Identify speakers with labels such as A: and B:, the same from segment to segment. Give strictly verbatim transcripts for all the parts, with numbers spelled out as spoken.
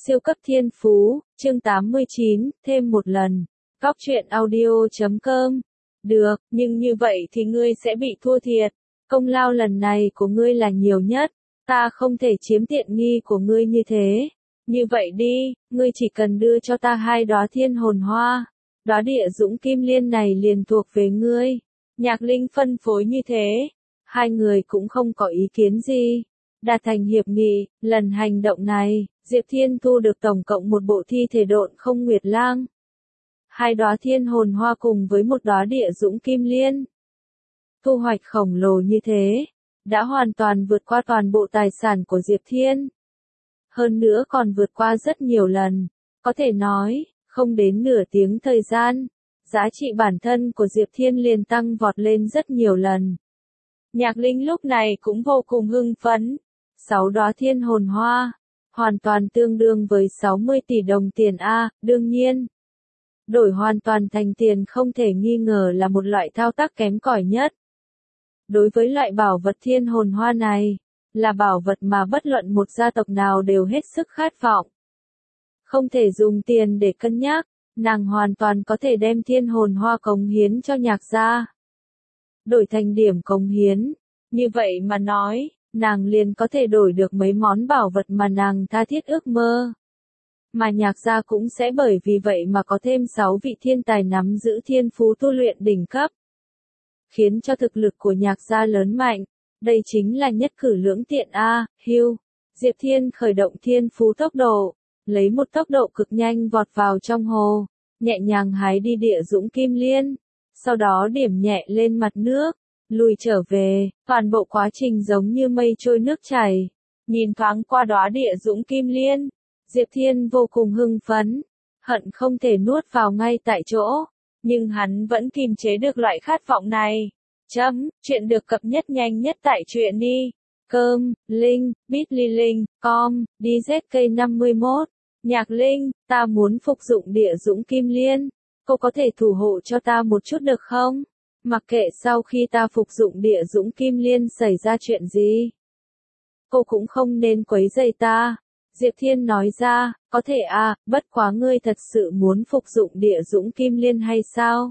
A: Siêu cấp thiên phú, chương tám mươi chín, thêm một lần. Góc truyện audio chấm com. Được, nhưng như vậy thì ngươi sẽ bị thua thiệt. Công lao lần này của ngươi là nhiều nhất. Ta không thể chiếm tiện nghi của ngươi như thế. Như vậy đi, ngươi chỉ cần đưa cho ta hai đóa thiên hồn hoa. Đóa địa dũng kim liên này liền thuộc về ngươi. Nhạc Linh phân phối như thế. Hai người cũng không có ý kiến gì. Đạt thành hiệp nghị, lần hành động này, Diệp Thiên thu được tổng cộng một bộ thi thể độn không nguyệt lang. Hai đóa thiên hồn hoa cùng với một đóa địa dũng kim liên. Thu hoạch khổng lồ như thế, đã hoàn toàn vượt qua toàn bộ tài sản của Diệp Thiên. Hơn nữa còn vượt qua rất nhiều lần, có thể nói, không đến nửa tiếng thời gian, giá trị bản thân của Diệp Thiên liền tăng vọt lên rất nhiều lần. Nhạc Linh lúc này cũng vô cùng hưng phấn. Sáu đóa thiên hồn hoa, hoàn toàn tương đương với sáu mươi tỷ đồng tiền A, đương nhiên. Đổi hoàn toàn thành tiền không thể nghi ngờ là một loại thao tác kém cỏi nhất. Đối với loại bảo vật thiên hồn hoa này, là bảo vật mà bất luận một gia tộc nào đều hết sức khát vọng. Không thể dùng tiền để cân nhắc, nàng hoàn toàn có thể đem thiên hồn hoa cống hiến cho nhạc gia. Đổi thành điểm cống hiến, như vậy mà nói, nàng liền có thể đổi được mấy món bảo vật mà nàng tha thiết ước mơ. Mà nhạc gia cũng sẽ bởi vì vậy mà có thêm sáu vị thiên tài nắm giữ thiên phú tu luyện đỉnh cấp. Khiến cho thực lực của nhạc gia lớn mạnh, đây chính là nhất cử lưỡng tiện A, hưu. Diệp Thiên khởi động thiên phú tốc độ, lấy một tốc độ cực nhanh vọt vào trong hồ, nhẹ nhàng hái đi địa dũng kim liên, sau đó điểm nhẹ lên mặt nước. Lùi trở về, toàn bộ quá trình giống như mây trôi nước chảy. Nhìn thoáng qua đóa địa dũng kim liên, Diệp Thiên vô cùng hưng phấn, hận không thể nuốt vào ngay tại chỗ, nhưng hắn vẫn kìm chế được loại khát vọng này. Chấm, chuyện được cập nhật nhanh nhất tại truyện đi. Cơm, Linh, bit.ly link, com, đi dét cây năm mươi mốt. Nhạc Linh, ta muốn phục dụng địa dũng kim liên. Cô có thể thủ hộ cho ta một chút được không? Mặc kệ sau khi ta phục dụng địa dũng kim liên xảy ra chuyện gì, cô cũng không nên quấy rầy ta. Diệp Thiên nói ra, có thể à, bất quá ngươi thật sự muốn phục dụng địa dũng kim liên hay sao?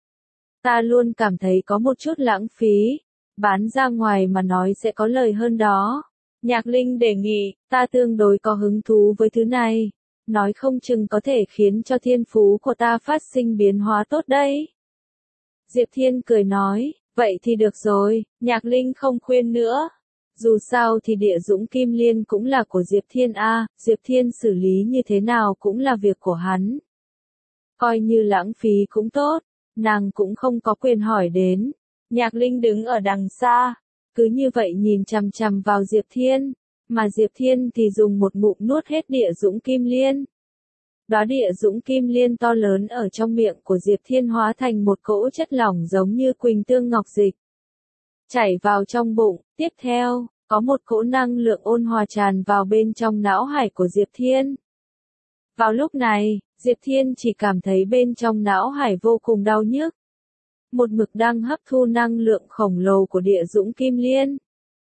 A: Ta luôn cảm thấy có một chút lãng phí, bán ra ngoài mà nói sẽ có lời hơn đó. Nhạc Linh đề nghị, ta tương đối có hứng thú với thứ này, nói không chừng có thể khiến cho thiên phú của ta phát sinh biến hóa tốt đấy. Diệp Thiên cười nói, vậy thì được rồi, Nhạc Linh không khuyên nữa. Dù sao thì địa dũng kim liên cũng là của Diệp Thiên A, Diệp Thiên xử lý như thế nào cũng là việc của hắn. Coi như lãng phí cũng tốt, nàng cũng không có quyền hỏi đến. Nhạc Linh đứng ở đằng xa, cứ như vậy nhìn chằm chằm vào Diệp Thiên, mà Diệp Thiên thì dùng một ngụm nuốt hết địa dũng kim liên. Đóa địa dũng kim liên to lớn ở trong miệng của Diệp Thiên hóa thành một cỗ chất lỏng giống như quỳnh tương ngọc dịch. Chảy vào trong bụng, tiếp theo, có một cỗ năng lượng ôn hòa tràn vào bên trong não hải của Diệp Thiên. Vào lúc này, Diệp Thiên chỉ cảm thấy bên trong não hải vô cùng đau nhức. Một mực đang hấp thu năng lượng khổng lồ của địa dũng kim liên.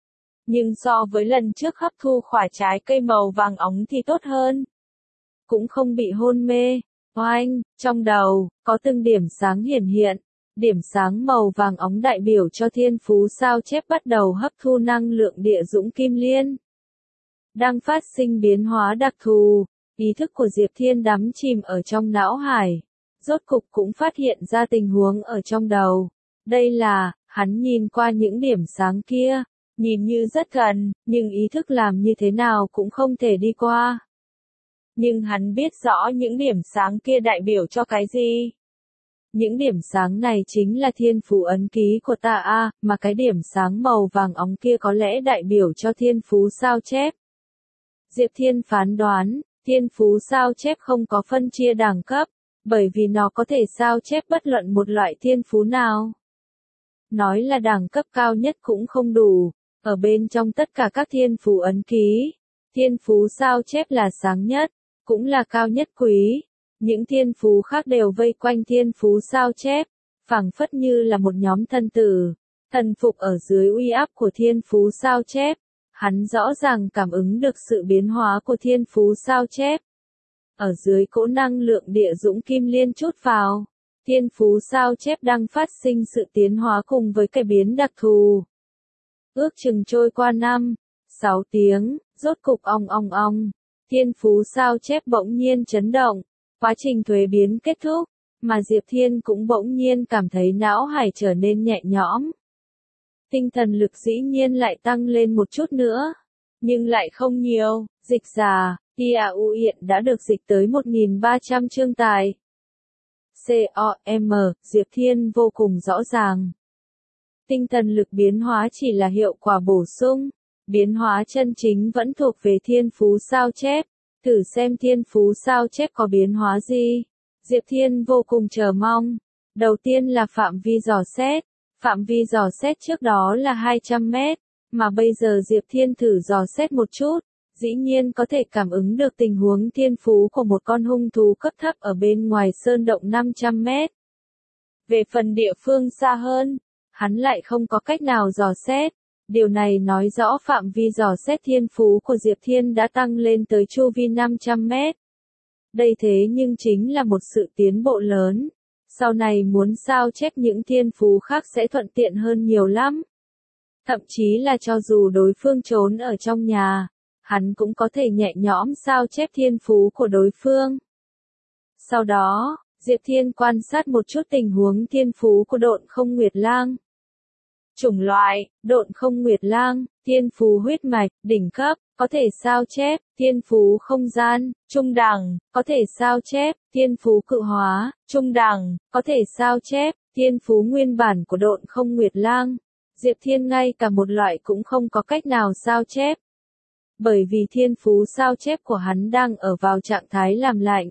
A: Nhưng so với lần trước hấp thu quả trái cây màu vàng óng thì tốt hơn. Cũng không bị hôn mê. Oanh, trong đầu, có từng điểm sáng hiển hiện. Điểm sáng màu vàng óng đại biểu cho thiên phú sao chép bắt đầu hấp thu năng lượng địa dũng kim liên. Đang phát sinh biến hóa đặc thù, ý thức của Diệp Thiên đắm chìm ở trong não hải. Rốt cục cũng phát hiện ra tình huống ở trong đầu. Đây là, hắn nhìn qua những điểm sáng kia, nhìn như rất gần, nhưng ý thức làm như thế nào cũng không thể đi qua. Nhưng hắn biết rõ những điểm sáng kia đại biểu cho cái gì. Những điểm sáng này chính là thiên phú ấn ký của ta a, mà cái điểm sáng màu vàng óng kia có lẽ đại biểu cho thiên phú sao chép. Diệp Thiên phán đoán, thiên phú sao chép không có phân chia đẳng cấp, bởi vì nó có thể sao chép bất luận một loại thiên phú nào. Nói là đẳng cấp cao nhất cũng không đủ, ở bên trong tất cả các thiên phú ấn ký, thiên phú sao chép là sáng nhất, cũng là cao nhất quý. Những thiên phú khác đều vây quanh thiên phú sao chép, phảng phất như là một nhóm thân tử, thần phục ở dưới uy áp của thiên phú sao chép. Hắn rõ ràng cảm ứng được sự biến hóa của thiên phú sao chép, ở dưới cỗ năng lượng địa dũng kim liên chút vào. Thiên phú sao chép đang phát sinh sự tiến hóa cùng với cải biến đặc thù. Ước chừng trôi qua năm, sáu tiếng, rốt cục ong ong ong. Thiên phú sao chép bỗng nhiên chấn động. Quá trình thuế biến kết thúc, mà Diệp Thiên cũng bỗng nhiên cảm thấy não hải trở nên nhẹ nhõm. Tinh thần lực dĩ nhiên lại tăng lên một chút nữa, nhưng lại không nhiều. Dịch giả, i a u hiện đã được dịch tới một nghìn ba trăm chương tài. Com, Diệp Thiên vô cùng rõ ràng. Tinh thần lực biến hóa chỉ là hiệu quả bổ sung, biến hóa chân chính vẫn thuộc về thiên phú sao chép. Thử xem thiên phú sao chép có biến hóa gì. Diệp Thiên vô cùng chờ mong. Đầu tiên là phạm vi dò xét. Phạm vi dò xét trước đó là hai trăm mét, mà bây giờ Diệp Thiên thử dò xét một chút, dĩ nhiên có thể cảm ứng được tình huống thiên phú của một con hung thú cấp thấp ở bên ngoài sơn động năm trăm mét. Về phần địa phương xa hơn, hắn lại không có cách nào dò xét. Điều này nói rõ phạm vi dò xét thiên phú của Diệp Thiên đã tăng lên tới chu vi năm trăm mét. Đây thế nhưng chính là một sự tiến bộ lớn. Sau này muốn sao chép những thiên phú khác sẽ thuận tiện hơn nhiều lắm. Thậm chí là cho dù đối phương trốn ở trong nhà, hắn cũng có thể nhẹ nhõm sao chép thiên phú của đối phương. Sau đó, Diệp Thiên quan sát một chút tình huống thiên phú của Độn Không Nguyệt Lang. Chủng loại, Độn Không Nguyệt Lang, thiên phú huyết mạch, đỉnh cấp, có thể sao chép, thiên phú không gian, trung đẳng, có thể sao chép, thiên phú cự hóa, trung đẳng, có thể sao chép, thiên phú nguyên bản của Độn Không Nguyệt Lang. Diệp Thiên ngay cả một loại cũng không có cách nào sao chép. Bởi vì thiên phú sao chép của hắn đang ở vào trạng thái làm lạnh.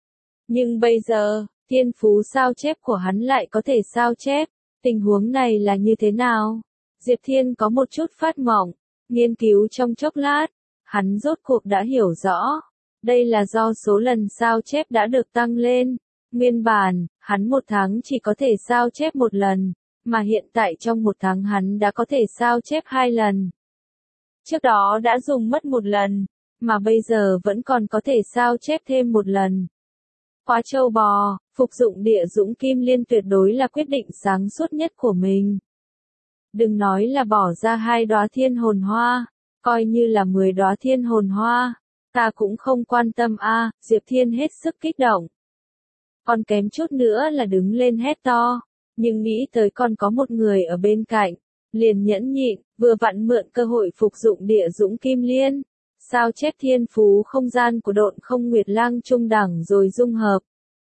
A: Nhưng bây giờ, thiên phú sao chép của hắn lại có thể sao chép. Tình huống này là như thế nào? Diệp Thiên có một chút phát mộng, nghiên cứu trong chốc lát, hắn rốt cuộc đã hiểu rõ. Đây là do số lần sao chép đã được tăng lên. Nguyên bản, hắn một tháng chỉ có thể sao chép một lần, mà hiện tại trong một tháng hắn đã có thể sao chép hai lần. Trước đó đã dùng mất một lần, mà bây giờ vẫn còn có thể sao chép thêm một lần. Quá trâu bò, phục dụng địa dũng kim liên tuyệt đối là quyết định sáng suốt nhất của mình. Đừng nói là bỏ ra hai đóa thiên hồn hoa, coi như là mười đóa thiên hồn hoa, ta cũng không quan tâm a. À, Diệp Thiên hết sức kích động. Còn kém chút nữa là đứng lên hét to, nhưng nghĩ tới còn có một người ở bên cạnh, liền nhẫn nhịn, vừa vặn mượn cơ hội phục dụng địa dũng kim liên. Sao chép thiên phú không gian của Độn Không Nguyệt Lang trung đẳng rồi dung hợp.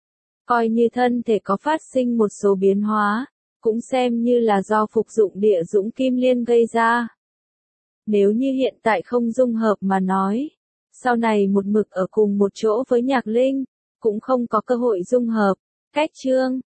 A: Coi như thân thể có phát sinh một số biến hóa, cũng xem như là do phục dụng địa dũng kim liên gây ra. Nếu như hiện tại không dung hợp mà nói, sau này một mực ở cùng một chỗ với Nhạc Linh, cũng không có cơ hội dung hợp. Cách chương